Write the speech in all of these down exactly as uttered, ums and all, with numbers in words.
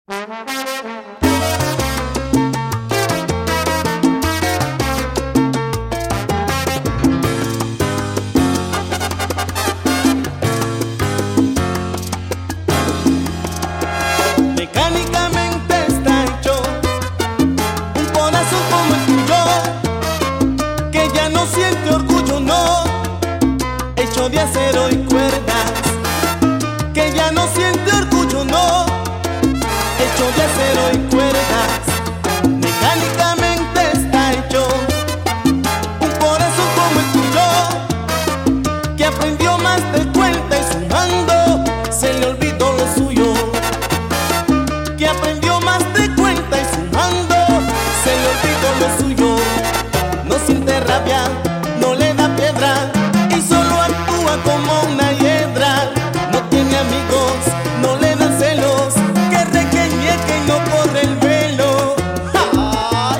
Mecánicamente está hecho un corazón como el tuyo, que ya no siente orgullo, no, hecho de acero y cuerdas, que ya no siente orgullo, no, hecho de acero y cuerdas. Mecánicamente está hecho un corazón como el tuyo, que aprendió más de cuenta y sumando se le olvidó lo suyo, que aprendió más de cuenta y sumando se le olvidó lo suyo. No siente rabia, no le da piedra y solo actúa como una hiedra. No tiene amigos, no le dan celos, que requeñeque y no corre el velo. ¡Ay!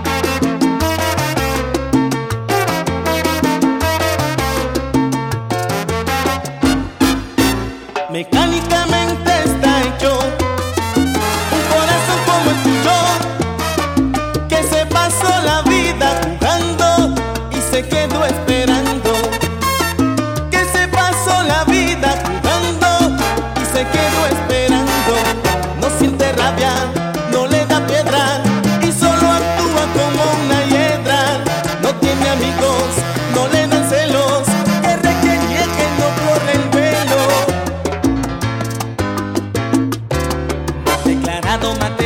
Mecánicamente está hecho un corazón como el tuyo, que se pasó la vida jugando y se quedó esperando, que se pasó la vida jugando y se quedó esperando. No siente rabia, no le da piedra y solo actúa como una hiedra. No tiene amigos, no le dan celos, que requeñeque no corre el velo. Declarado mate